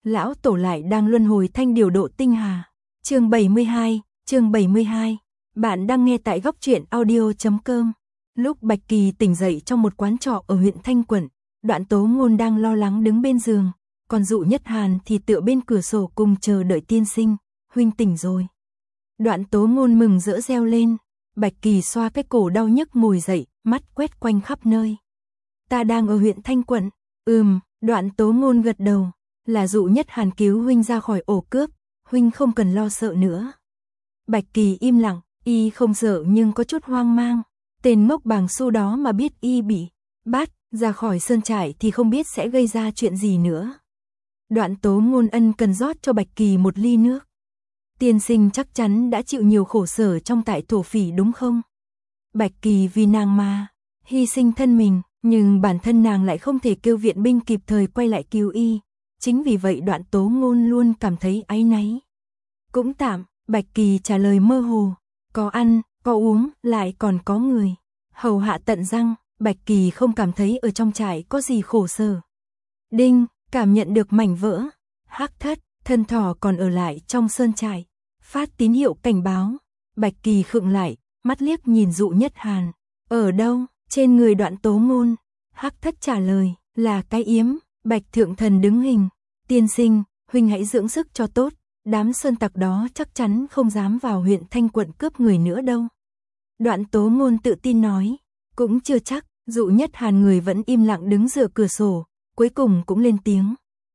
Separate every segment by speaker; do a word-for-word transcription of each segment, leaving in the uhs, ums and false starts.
Speaker 1: lão tổ lại đang luân hồi thanh điều độ tinh hà. Chương bảy mươi hai, chương bảy mươi hai. Bạn đang nghe tại góc truyện audio chấm com. Lúc Bạch Kỳ tỉnh dậy trong một quán trọ ở huyện Thanh Quận, Đoạn Tố Ngôn đang lo lắng đứng bên giường, còn Dụ Nhất Hàn thì tựa bên cửa sổ cùng chờ đợi tiên sinh. Huynh tỉnh rồi. Đoạn Tố Ngôn mừng rỡ reo lên. Bạch Kỳ xoa cái cổ đau nhức ngồi dậy, mắt quét quanh khắp nơi. Ta đang ở huyện Thanh Quận. Ừm, Đoạn Tố Ngôn gật đầu. Là Dụ Nhất Hàn cứu huynh ra khỏi ổ cướp, huynh không cần lo sợ nữa. Bạch Kỳ im lặng, y không sợ nhưng có chút hoang mang. Tên ngốc Bàng Xu đó mà biết y bị bắt ra khỏi sơn trại thì không biết sẽ gây ra chuyện gì nữa. Đoạn Tố Ngôn ân cần rót cho Bạch Kỳ một ly nước. Tiên sinh chắc chắn đã chịu nhiều khổ sở trong tại thổ phỉ đúng không? Bạch Kỳ vì nàng mà hy sinh thân mình, nhưng bản thân nàng lại không thể kêu viện binh kịp thời quay lại cứu y. Chính vì vậy Đoạn Tố Ngôn luôn cảm thấy áy náy. Cũng tạm, Bạch Kỳ trả lời mơ hồ. Có ăn, có uống, lại còn có người hầu hạ tận răng. Bạch Kỳ không cảm thấy ở trong trại có gì khổ sở. Đinh, cảm nhận được mảnh vỡ. Hắc Thất, thân thỏ còn ở lại trong sơn trại. Phát tín hiệu cảnh báo. Bạch Kỳ khựng lại, mắt liếc nhìn Dụ Nhất Hàn. Ở đâu? Trên người Đoạn Tố Ngôn. Hắc Thất trả lời, là cái yếm. Bạch Thượng Thần đứng hình. Tiên sinh, huynh hãy dưỡng sức cho tốt. Đám sơn tặc đó chắc chắn không dám vào huyện Thanh Quận cướp người nữa đâu. Đoạn Tố Ngôn tự tin nói. Cũng chưa chắc. Dụ Nhất Hàn người vẫn im lặng đứng dựa cửa sổ, cuối cùng cũng lên tiếng.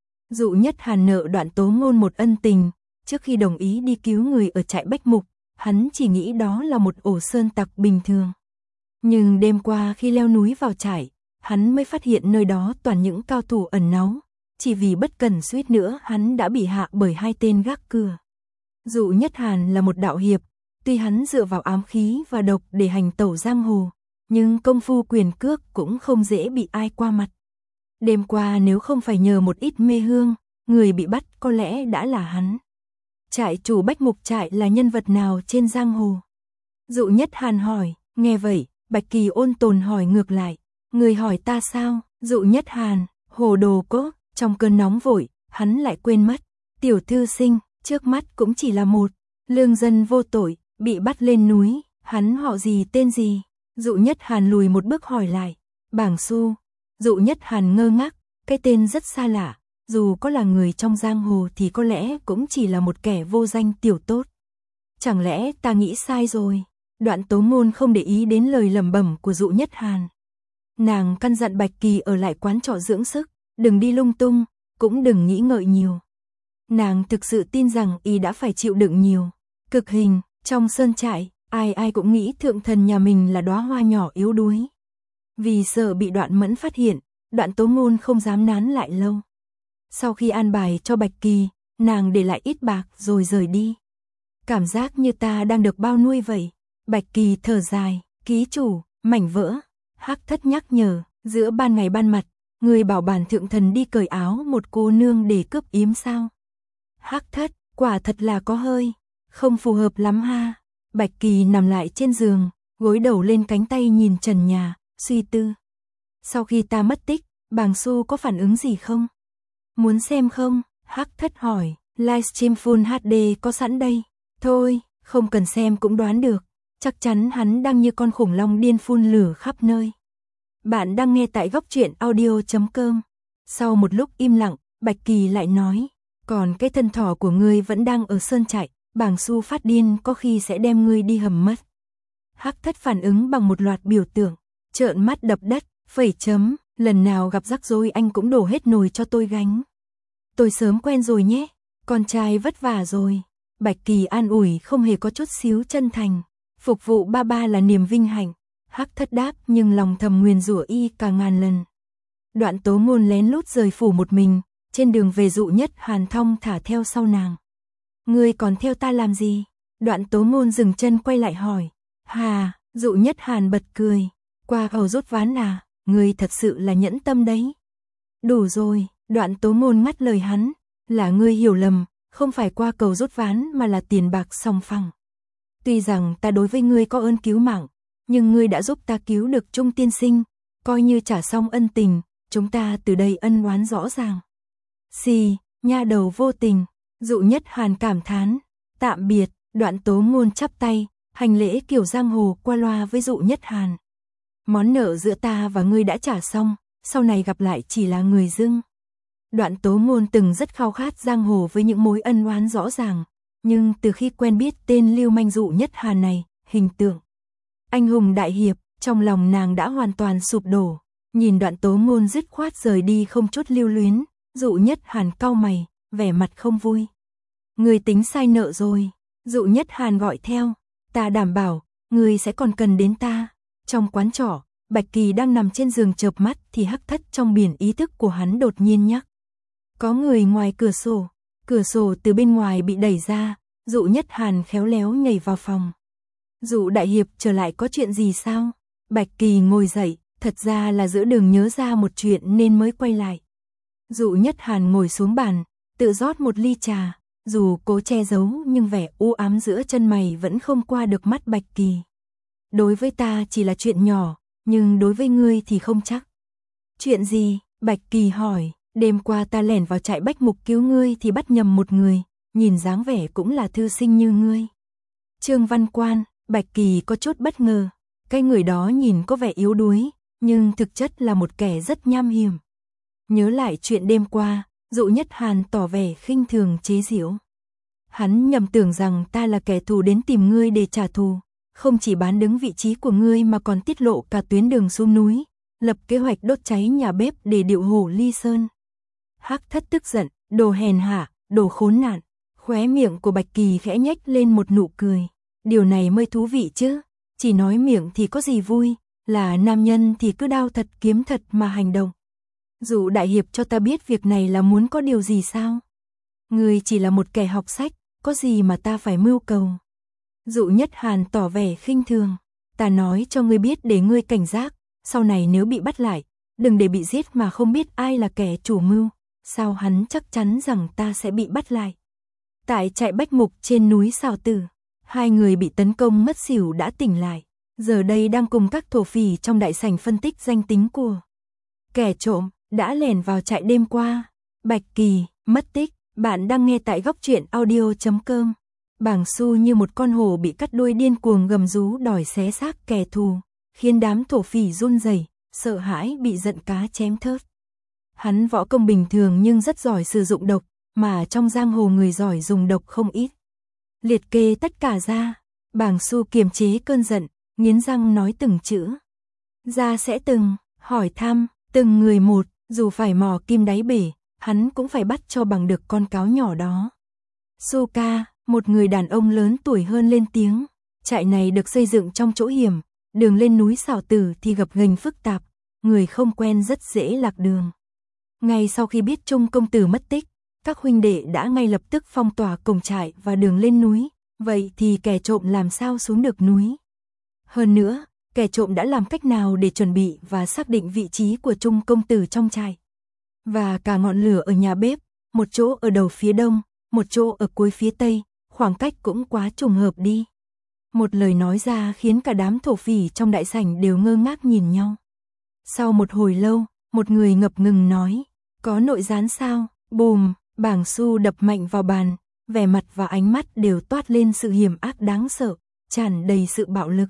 Speaker 1: Dụ Nhất Hàn nợ Đoạn Tố Ngôn một ân tình. Trước khi đồng ý đi cứu người ở trại Bách Mục, hắn chỉ nghĩ đó là một ổ sơn tặc bình thường. Nhưng đêm qua khi leo núi vào trại, hắn mới phát hiện nơi đó toàn những cao thủ ẩn náu. Chỉ vì bất cẩn suýt nữa hắn đã bị hạ bởi hai tên gác cửa. Dụ Nhất Hàn là một đạo hiệp, tuy hắn dựa vào ám khí và độc để hành tẩu giang hồ, nhưng công phu quyền cước cũng không dễ bị ai qua mặt. Đêm qua nếu không phải nhờ một ít mê hương, người bị bắt có lẽ đã là hắn. Trại chủ Bách Mục trại là nhân vật nào trên giang hồ? Dụ Nhất Hàn hỏi. Nghe vậy, Bạch Kỳ ôn tồn hỏi ngược lại. Người hỏi ta sao? Dụ Nhất Hàn, hồ đồ cốt. Trong cơn nóng vội, hắn lại quên mất. Tiểu thư sinh, trước mắt cũng chỉ là một lương dân vô tội, bị bắt lên núi. Hắn họ gì tên gì? Dụ Nhất Hàn lùi một bước hỏi lại. Bàng Xu. Dụ Nhất Hàn ngơ ngác, cái tên rất xa lạ. Dù có là người trong giang hồ thì có lẽ cũng chỉ là một kẻ vô danh tiểu tốt. Chẳng lẽ ta nghĩ sai rồi? Đoạn Tố Ngôn không để ý đến lời lẩm bẩm của Dụ Nhất Hàn. Nàng căn dặn Bạch Kỳ ở lại quán trọ dưỡng sức, đừng đi lung tung, cũng đừng nghĩ ngợi nhiều. Nàng thực sự tin rằng y đã phải chịu đựng nhiều cực hình trong sơn trại, ai ai cũng nghĩ Thượng Thần nhà mình là đóa hoa nhỏ yếu đuối. Vì sợ bị Đoạn Mẫn phát hiện, Đoạn Tố Ngôn không dám nán lại lâu. Sau khi an bài cho Bạch Kỳ, nàng để lại ít bạc rồi rời đi. Cảm giác như ta đang được bao nuôi vậy. Bạch Kỳ thở dài. Ký chủ, mảnh vỡ. Hắc Thất nhắc nhở. Giữa ban ngày ban mặt, người bảo bản Thượng Thần đi cởi áo một cô nương để cướp yếm sao? Hắc Thất, quả thật là có hơi không phù hợp lắm ha. Bạch Kỳ nằm lại trên giường, gối đầu lên cánh tay nhìn trần nhà, suy tư. Sau khi ta mất tích, Bàng Xu có phản ứng gì không? Muốn xem không? Hắc Thất hỏi. Livestream Full hát đê có sẵn đây. Thôi, không cần xem cũng đoán được. Chắc chắn hắn đang như con khủng long điên phun lửa khắp nơi. Bạn đang nghe tại góc truyện audio chấm com. Sau một lúc im lặng, Bạch Kỳ lại nói. Còn cái thân thỏ của ngươi vẫn đang ở sơn trại. Bàng Xu phát điên có khi sẽ đem ngươi đi hầm mất. Hắc Thất phản ứng bằng một loạt biểu tượng. Trợn mắt đập đất, phẩy chấm. Lần nào gặp rắc rối anh cũng đổ hết nồi cho tôi gánh. Tôi sớm quen rồi nhé. Con trai vất vả rồi. Bạch Kỳ an ủi không hề có chút xíu chân thành. Phục vụ ba ba là niềm vinh hạnh. Hắc Thất đáp nhưng lòng thầm nguyền rủa y cả ngàn lần. Đoạn Tố Ngôn lén lút rời phủ một mình. Trên đường về Dụ Nhất Hàn thong thả theo sau nàng. Ngươi còn theo ta làm gì? Đoạn Tố Ngôn dừng chân quay lại hỏi. Hà, Dụ Nhất Hàn bật cười. Qua cầu rút ván à, ngươi thật sự là nhẫn tâm đấy. Đủ rồi, Đoạn Tố Ngôn ngắt lời hắn. Là ngươi hiểu lầm, không phải qua cầu rút ván mà là tiền bạc song phẳng. Tuy rằng ta đối với ngươi có ơn cứu mạng, nhưng ngươi đã giúp ta cứu được Trung tiên sinh, coi như trả xong ân tình, chúng ta từ đây ân oán rõ ràng. Xì, nha đầu vô tình. Dụ Nhất Hàn cảm thán. Tạm biệt. Đoạn Tố Ngôn chắp tay, hành lễ kiểu giang hồ qua loa với Dụ Nhất Hàn. Món nợ giữa ta và ngươi đã trả xong, sau này gặp lại chỉ là người dưng. Đoạn Tố Ngôn từng rất khao khát giang hồ với những mối ân oán rõ ràng, nhưng từ khi quen biết tên lưu manh Dụ Nhất Hàn này, hình tượng anh hùng đại hiệp, trong lòng nàng đã hoàn toàn sụp đổ. Nhìn Đoạn Tố Ngôn dứt khoát rời đi không chút lưu luyến, Dụ Nhất Hàn cau mày, vẻ mặt không vui. Ngươi tính sai nợ rồi. Dụ Nhất Hàn gọi theo. Ta đảm bảo, ngươi sẽ còn cần đến ta. Trong quán trọ, Bạch Kỳ đang nằm trên giường chợp mắt thì hắc thất trong biển ý thức của hắn đột nhiên nhắc. Có người ngoài cửa sổ. Cửa sổ từ bên ngoài bị đẩy ra, Dụ Nhất Hàn khéo léo nhảy vào phòng. Dụ đại hiệp trở lại có chuyện gì sao? Bạch Kỳ ngồi dậy, thật ra là giữa đường nhớ ra một chuyện nên mới quay lại. Dụ Nhất Hàn ngồi xuống bàn, tự rót một ly trà, dù cố che giấu nhưng vẻ u ám giữa chân mày vẫn không qua được mắt Bạch Kỳ. Đối với ta chỉ là chuyện nhỏ, nhưng đối với ngươi thì không chắc. Chuyện gì? Bạch Kỳ hỏi. Đêm qua ta lẻn vào trại Bách Mục cứu ngươi thì bắt nhầm một người, nhìn dáng vẻ cũng là thư sinh như ngươi. Trương Văn Quan. Bạch Kỳ có chút bất ngờ, cái người đó nhìn có vẻ yếu đuối, nhưng thực chất là một kẻ rất nham hiểm. Nhớ lại chuyện đêm qua, Dụ Nhất Hàn tỏ vẻ khinh thường chế giễu. Hắn nhầm tưởng rằng ta là kẻ thù đến tìm ngươi để trả thù, không chỉ bán đứng vị trí của ngươi mà còn tiết lộ cả tuyến đường xuống núi, lập kế hoạch đốt cháy nhà bếp để điệu hổ ly sơn. Hắc thất tức giận, đồ hèn hạ, đồ khốn nạn. Khóe miệng của Bạch Kỳ khẽ nhếch lên một nụ cười. Điều này mới thú vị chứ, chỉ nói miệng thì có gì vui, là nam nhân thì cứ đao thật kiếm thật mà hành động. Dụ đại hiệp cho ta biết việc này là muốn có điều gì sao? Ngươi chỉ là một kẻ học sách, có gì mà ta phải mưu cầu? Dụ Nhất Hàn tỏ vẻ khinh thường, ta nói cho ngươi biết để ngươi cảnh giác, sau này nếu bị bắt lại, đừng để bị giết mà không biết ai là kẻ chủ mưu. Sao hắn chắc chắn rằng ta sẽ bị bắt lại? Tại trại Bách Mục trên núi Sào Tử, hai người bị tấn công mất xỉu đã tỉnh lại, giờ đây đang cùng các thổ phỉ trong đại sảnh phân tích danh tính của kẻ trộm đã lẻn vào trại đêm qua. Bạch Kỳ, mất tích. Bạn đang nghe tại góc truyện audio chấm com. Bàng Xu như một con hổ bị cắt đuôi điên cuồng gầm rú đòi xé xác kẻ thù, khiến đám thổ phỉ run rẩy, sợ hãi bị giận cá chém thớt. Hắn võ công bình thường nhưng rất giỏi sử dụng độc, mà trong giang hồ người giỏi dùng độc không ít. Liệt kê tất cả ra, Bàng Xu kiềm chế cơn giận, nghiến răng nói từng chữ. Ra sẽ từng, hỏi thăm, từng người một, dù phải mò kim đáy bể, hắn cũng phải bắt cho bằng được con cáo nhỏ đó. Xu ca, một người đàn ông lớn tuổi hơn lên tiếng, trại này được xây dựng trong chỗ hiểm, đường lên núi Sào Tử thì gập ghềnh phức tạp, người không quen rất dễ lạc đường. Ngay sau khi biết Trung công tử mất tích, các huynh đệ đã ngay lập tức phong tỏa cổng trại và đường lên núi, vậy thì kẻ trộm làm sao xuống được núi? Hơn nữa, kẻ trộm đã làm cách nào để chuẩn bị và xác định vị trí của Trung công tử trong trại? Và cả ngọn lửa ở nhà bếp, một chỗ ở đầu phía đông, một chỗ ở cuối phía tây, khoảng cách cũng quá trùng hợp đi. Một lời nói ra khiến cả đám thổ phỉ trong đại sảnh đều ngơ ngác nhìn nhau. Sau một hồi lâu, một người ngập ngừng nói, có nội gián sao? Bùm, Bàng Xu đập mạnh vào bàn, vẻ mặt và ánh mắt đều toát lên sự hiểm ác đáng sợ, tràn đầy sự bạo lực.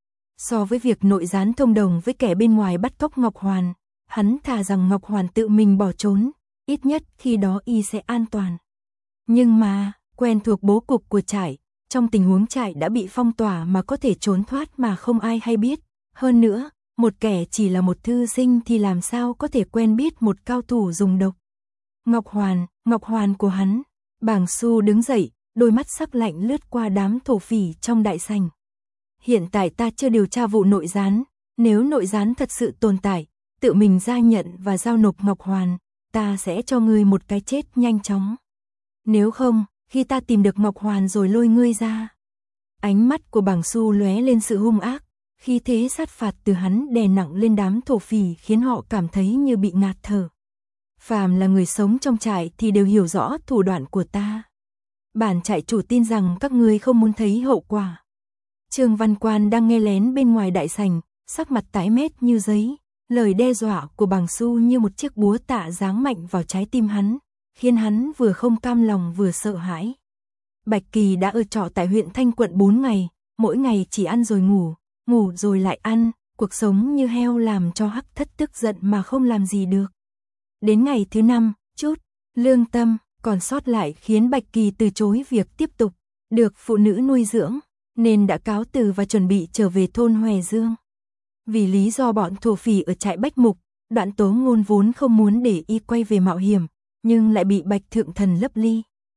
Speaker 1: So với việc nội gián thông đồng với kẻ bên ngoài bắt cóc Ngọc Hoàn, hắn thà rằng Ngọc Hoàn tự mình bỏ trốn, ít nhất khi đó y sẽ an toàn. Nhưng mà, quen thuộc bố cục của trại, trong tình huống trại đã bị phong tỏa mà có thể trốn thoát mà không ai hay biết. Hơn nữa, một kẻ chỉ là một thư sinh thì làm sao có thể quen biết một cao thủ dùng độc. Ngọc Hoàn, Ngọc Hoàn của hắn. Bàng Xu đứng dậy, đôi mắt sắc lạnh lướt qua đám thổ phỉ trong đại sảnh. Hiện tại ta chưa điều tra vụ nội gián, nếu nội gián thật sự tồn tại, tự mình ra nhận và giao nộp Ngọc Hoàn, ta sẽ cho ngươi một cái chết nhanh chóng. Nếu không, khi ta tìm được Ngọc Hoàn rồi lôi ngươi ra. Ánh mắt của Bàng Xu lóe lên sự hung ác, khi thế sát phạt từ hắn đè nặng lên đám thổ phỉ khiến họ cảm thấy như bị ngạt thở. Phàm là người sống trong trại thì đều hiểu rõ thủ đoạn của ta. Bản trại chủ tin rằng các ngươi không muốn thấy hậu quả. Trương Văn Quan đang nghe lén bên ngoài đại sảnh, sắc mặt tái mét như giấy, lời đe dọa của Bàng Xu như một chiếc búa tạ giáng mạnh vào trái tim hắn, khiến hắn vừa không cam lòng vừa sợ hãi. Bạch Kỳ đã ở trọ tại huyện Thanh Quận bốn ngày, mỗi ngày chỉ ăn rồi ngủ, ngủ rồi lại ăn, cuộc sống như heo làm cho Hắc Thất tức giận mà không làm gì được. Đến ngày thứ năm, chút lương tâm còn sót lại khiến Bạch Kỳ từ chối việc tiếp tục được phụ nữ nuôi dưỡng, nên đã cáo từ và chuẩn bị trở về thôn Hòe Dương. Vì lý do bọn thổ phỉ ở trại Bách Mục, Đoạn Tố Ngôn vốn không muốn để y quay về mạo hiểm, nhưng lại bị Bạch Thượng Thần lấp ly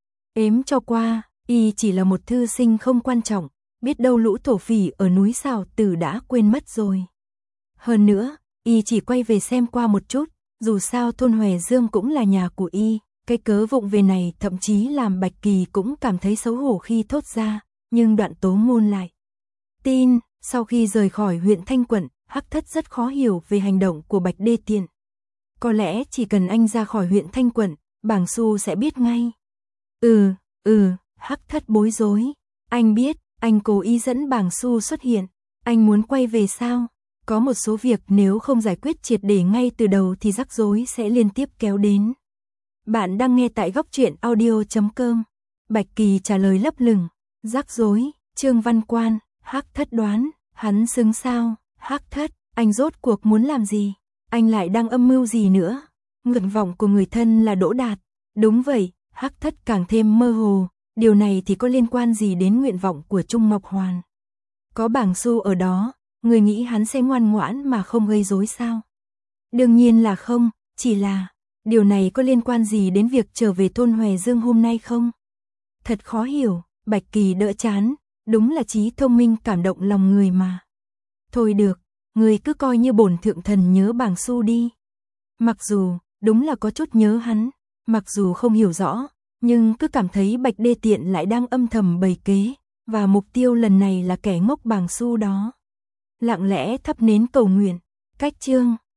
Speaker 1: ếm cho qua, y chỉ là một thư sinh không quan trọng, biết đâu lũ thổ phỉ ở núi Sào Tử đã quên mất rồi. Hơn nữa, y chỉ quay về xem qua một chút, dù sao thôn Hòe Dương cũng là nhà của y, cái cớ vụng về này thậm chí làm Bạch Kỳ cũng cảm thấy xấu hổ khi thốt ra, nhưng Đoạn Tố Ngôn lại tin. Sau khi rời khỏi huyện Thanh Quận, Hắc Thất rất khó hiểu về hành động của Bạch Đê Tiện. Có lẽ chỉ cần anh ra khỏi huyện Thanh Quận, Bàng Xu sẽ biết ngay. Ừ, ừ, Hắc Thất bối rối. Anh biết, anh cố ý dẫn Bàng Xu xuất hiện. Anh muốn quay về sao? Có một số việc nếu không giải quyết triệt để ngay từ đầu thì rắc rối sẽ liên tiếp kéo đến. Bạn đang nghe tại góc truyện audio chấm com. Bạch Kỳ trả lời lấp lửng. Rắc rối, Trương Văn Quan. Hắc Thất đoán, hắn xứng sao? Hắc Thất, anh rốt cuộc muốn làm gì? Anh lại đang âm mưu gì nữa? Nguyện vọng của người thân là Đỗ Đạt. Đúng vậy, Hắc Thất càng thêm mơ hồ, điều này thì có liên quan gì đến nguyện vọng của Trung Ngọc Hoàn? Có Bàng Xu ở đó, người nghĩ hắn sẽ ngoan ngoãn mà không gây rối sao? Đương nhiên là không, chỉ là, điều này có liên quan gì đến việc trở về thôn Hòe Dương hôm nay không? Thật khó hiểu, Bạch Kỳ đỡ chán, đúng là trí thông minh cảm động lòng người mà. Thôi được, người cứ coi như bổn thượng thần nhớ Bàng Xu đi. Mặc dù, đúng là có chút nhớ hắn, mặc dù không hiểu rõ, nhưng cứ cảm thấy Bạch Đê Tiện lại đang âm thầm bày kế, và mục tiêu lần này là kẻ ngốc Bàng Xu đó. Lặng lẽ thắp nến cầu nguyện, cách chương